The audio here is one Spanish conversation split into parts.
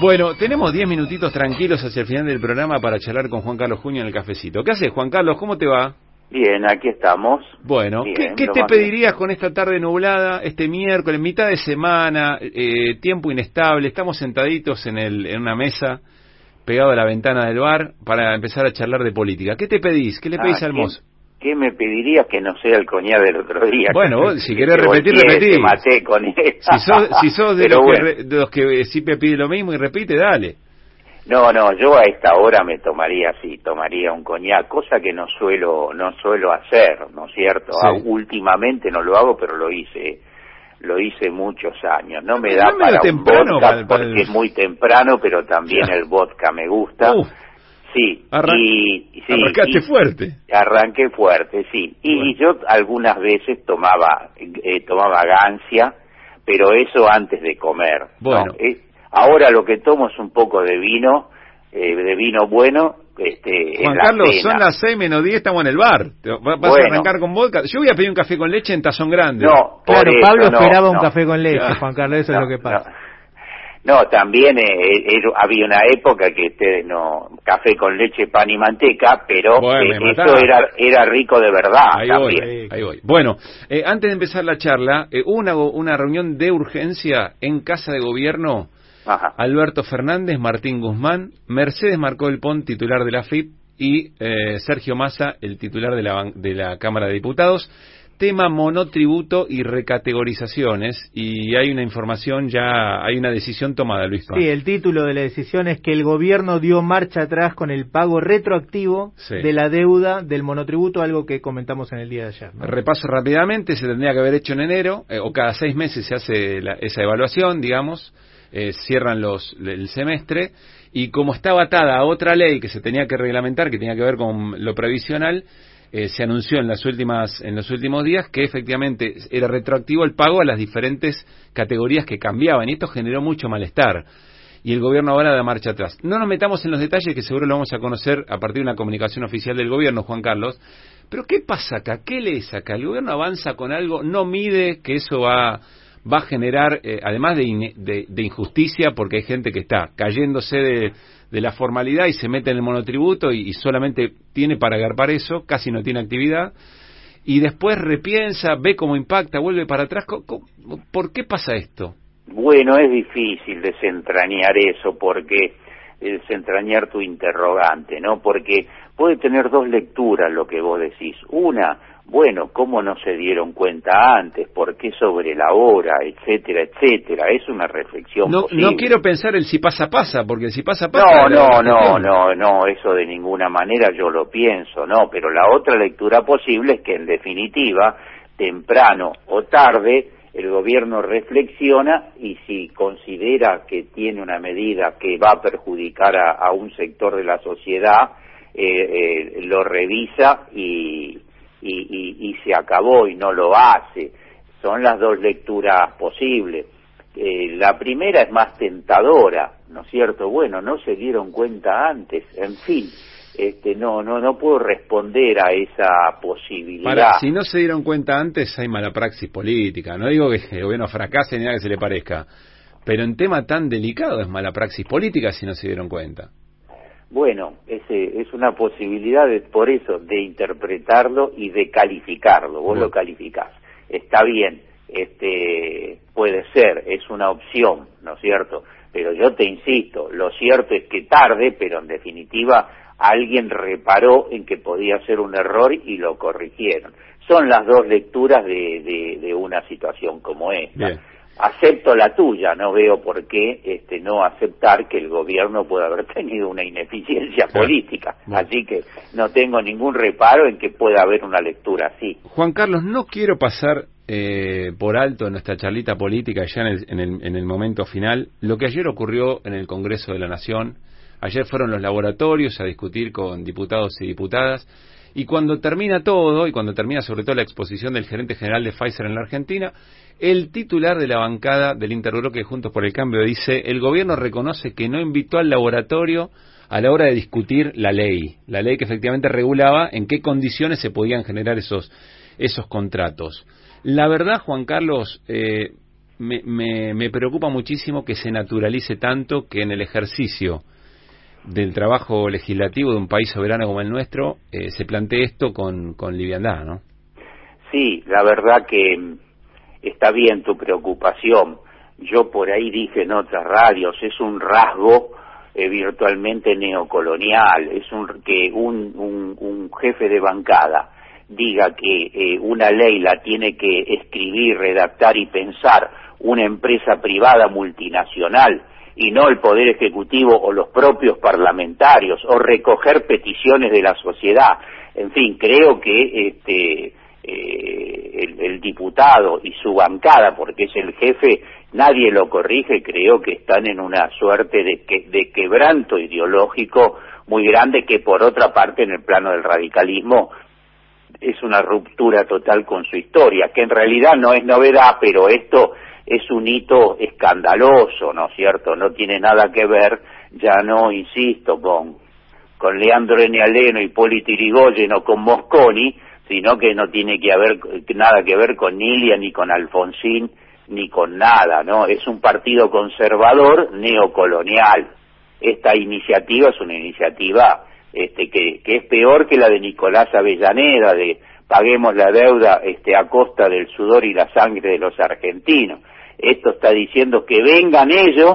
Bueno, tenemos 10 minutitos tranquilos hacia el final del programa para charlar con Juan Carlos Juño en el cafecito. ¿Qué haces, Juan Carlos? ¿Cómo te va? Bien, aquí estamos. Bueno, bien, ¿qué te pedirías con esta tarde nublada, este miércoles, mitad de semana, tiempo inestable? Estamos sentaditos en una mesa, pegado a la ventana del bar, para empezar a charlar de política. ¿Qué te pedís? ¿Qué le pedís al mozo? ¿Qué me pedirías que no sea el coñac del otro día? Bueno, vos, si querés repetir, repetí. Te maté con eso. Si sos de los que siempre pide lo mismo y repite, dale. No, yo a esta hora me tomaría un coñac, cosa que no suelo hacer, ¿no es cierto? Sí. Últimamente no lo hago, pero lo hice muchos años. No me da para un temprano, vodka porque es muy temprano, pero también el vodka me gusta. Sí, arrancaste fuerte. Arranqué fuerte, sí. Y yo algunas veces tomaba gancia, pero eso antes de comer. Bueno. ¿No? Ahora lo que tomo es un poco de vino bueno. Juan Carlos, cena. Son las 6 menos 10, estamos en el bar. ¿Vas a arrancar con vodka? Yo voy a pedir un café con leche en tazón grande. No, claro, Pablo esperaba un café con leche, Juan Carlos, eso es lo que pasa. No, también había una época que ustedes café con leche, pan y manteca, pero eso era rico de verdad. Ahí voy. Bueno, antes de empezar la charla, una reunión de urgencia en Casa de Gobierno. Ajá. Alberto Fernández, Martín Guzmán, Mercedes Marcó del Pont, titular de la AFIP, y Sergio Massa, el titular de la Cámara de Diputados. Tema monotributo y recategorizaciones, y hay una información hay una decisión tomada, Luis Paz. Sí, el título de la decisión es que el gobierno dio marcha atrás con el pago retroactivo de la deuda del monotributo, algo que comentamos en el día de ayer, ¿no? Repaso rápidamente, se tendría que haber hecho en enero, o cada 6 meses se hace esa evaluación, digamos, cierran el semestre, y como estaba atada a otra ley que se tenía que reglamentar, que tenía que ver con lo previsional, se anunció en los últimos días que efectivamente era retroactivo el pago a las diferentes categorías que cambiaban, y esto generó mucho malestar, y el gobierno ahora da marcha atrás. No nos metamos en los detalles, que seguro lo vamos a conocer a partir de una comunicación oficial del gobierno, Juan Carlos, pero ¿qué pasa acá? ¿Qué lees acá? El gobierno avanza con algo, no mide que eso va a generar, además de injusticia, porque hay gente que está cayéndose de la formalidad y se mete en el monotributo y solamente tiene para agarpar eso, casi no tiene actividad, y después repiensa, ve cómo impacta, vuelve para atrás. ¿Por qué pasa esto? Bueno, es difícil desentrañar eso, desentrañar tu interrogante, ¿no? Porque puede tener dos lecturas lo que vos decís. Una, bueno, ¿cómo no se dieron cuenta antes? ¿Por qué sobre la hora? Etcétera, etcétera. Es una reflexión posible. No quiero pensar el si pasa, porque el si pasa... No, eso de ninguna manera yo lo pienso, no, pero la otra lectura posible es que en definitiva, temprano o tarde, el gobierno reflexiona y si considera que tiene una medida que va a perjudicar a un sector de la sociedad, lo revisa y se acabó y no lo hace. Son las dos lecturas posibles. La primera es más tentadora, ¿no es cierto? Bueno, no se dieron cuenta antes, en fin, no puedo responder a esa posibilidad. Si no se dieron cuenta antes, hay mala praxis política. No digo que el gobierno fracase ni nada que se le parezca, pero en tema tan delicado es mala praxis política si no se dieron cuenta. Bueno, es una posibilidad por eso de interpretarlo y de calificarlo. Vos lo calificás. Está bien, puede ser, es una opción, ¿no es cierto? Pero yo te insisto, lo cierto es que tarde, pero en definitiva alguien reparó en que podía ser un error y lo corrigieron. Son las dos lecturas de una situación como esta. Bien. Acepto la tuya, no veo por qué no aceptar que el gobierno pueda haber tenido una ineficiencia política, así que no tengo ningún reparo en que pueda haber una lectura así. Juan Carlos, no quiero pasar por alto en nuestra charlita política ya en el momento final lo que ayer ocurrió en el Congreso de la Nación. Ayer fueron los laboratorios a discutir con diputados y diputadas, y cuando termina todo, y cuando termina sobre todo la exposición del gerente general de Pfizer en la Argentina, el titular de la bancada del Interbloque Juntos por el Cambio dice: el gobierno reconoce que no invitó al laboratorio a la hora de discutir la ley que efectivamente regulaba en qué condiciones se podían generar esos contratos. La verdad, Juan Carlos, me preocupa muchísimo que se naturalice tanto que en el ejercicio del trabajo legislativo de un país soberano como el nuestro se plantee esto con liviandad, ¿no? Sí, la verdad que está bien tu preocupación. Yo por ahí dije en otras radios, es un rasgo virtualmente neocolonial, es que un jefe de bancada diga que una ley la tiene que escribir, redactar y pensar una empresa privada multinacional y no el Poder Ejecutivo o los propios parlamentarios, o recoger peticiones de la sociedad. En fin, creo que el diputado y su bancada, porque es el jefe, nadie lo corrige, creo que están en una suerte de quebranto ideológico muy grande, que por otra parte en el plano del radicalismo es una ruptura total con su historia, que en realidad no es novedad, pero esto es un hito escandaloso, ¿no es cierto? No tiene nada que ver, ya no, insisto, con Leandro N. Aleno, Hipólito Yrigoyen o con Mosconi, sino que no tiene nada que ver con Ilia, ni con Alfonsín, ni con nada, ¿no? Es un partido conservador neocolonial. Esta iniciativa es una iniciativa que es peor que la de Nicolás Avellaneda, de paguemos la deuda a costa del sudor y la sangre de los argentinos. Esto está diciendo que vengan ellos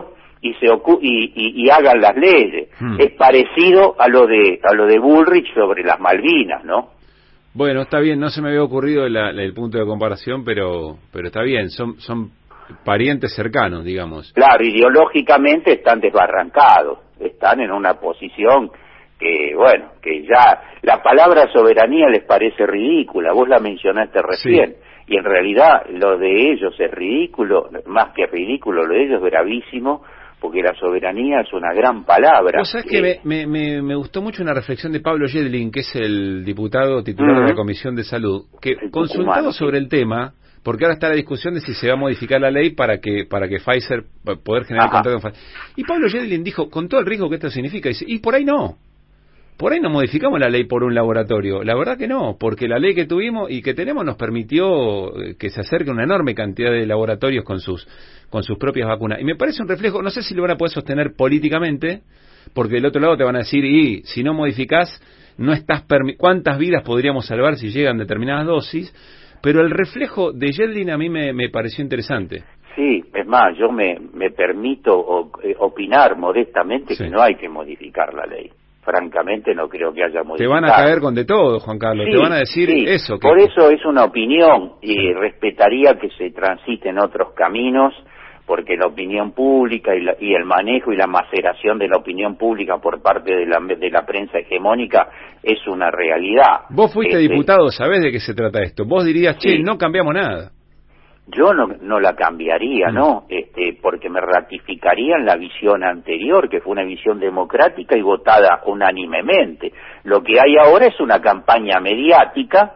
y hagan las leyes. Es parecido a lo de Bullrich sobre las Malvinas, ¿no? Bueno, está bien, no se me había ocurrido el punto de comparación, pero está bien, son parientes cercanos, digamos. Claro, ideológicamente están desbarrancados, están en una posición que ya la palabra soberanía les parece ridícula, vos la mencionaste recién, sí. Y en realidad lo de ellos es ridículo, más que ridículo, lo de ellos es gravísimo, porque la soberanía es una gran palabra. Vos sabés que me gustó mucho una reflexión de Pablo Yedlin, que es el diputado titular de la Comisión de Salud, que consultado sobre el tema, porque ahora está la discusión de si se va a modificar la ley para que Pfizer, poder generar contrato con Pfizer. Y Pablo Yedlin dijo, con todo el riesgo que esto significa, dice, y por ahí no modificamos la ley por un laboratorio, la verdad que no, porque la ley que tuvimos y que tenemos nos permitió que se acerque una enorme cantidad de laboratorios con sus propias vacunas, y me parece un reflejo, no sé si lo van a poder sostener políticamente, porque del otro lado te van a decir, y si no modificás, no estás ¿cuántas vidas podríamos salvar si llegan determinadas dosis? Pero el reflejo de Yedlin a mí me pareció interesante. Sí, es más, yo me permito opinar modestamente que no hay que modificar la ley. Francamente no creo que haya modificado. Te van a caer con de todo, Juan Carlos, sí, te van a decir eso. Por eso es una opinión y respetaría que se transiten otros caminos, porque la opinión pública y el manejo y la maceración de la opinión pública por parte de la prensa hegemónica es una realidad. Vos fuiste diputado, ¿sabés de qué se trata esto? Vos dirías, che, no cambiamos nada. Yo no la cambiaría, ¿no? Porque me ratificarían la visión anterior, que fue una visión democrática y votada unánimemente. Lo que hay ahora es una campaña mediática,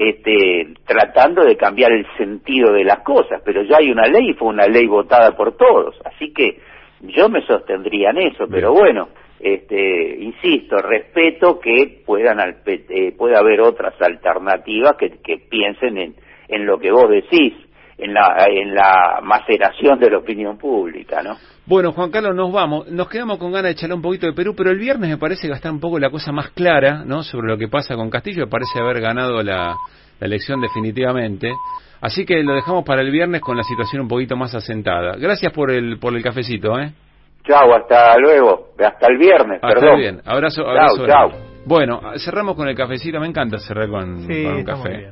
tratando de cambiar el sentido de las cosas, pero ya hay una ley y fue una ley votada por todos, así que yo me sostendría en eso, pero bueno, insisto, respeto que pueda haber otras alternativas que piensen en lo que vos decís, en la maceración de la opinión pública, ¿no? Bueno, Juan Carlos, nos quedamos con ganas de charlar un poquito de Perú, pero el viernes me parece que va a estar un poco la cosa más clara, ¿no?, sobre lo que pasa con Castillo, me parece haber ganado la elección definitivamente, así que lo dejamos para el viernes con la situación un poquito más asentada. Gracias por el cafecito, ¿eh? Chau, hasta luego, hasta el viernes, perdón. Bien, abrazo. Chau. Bueno, cerramos con el cafecito, me encanta cerrar con un café.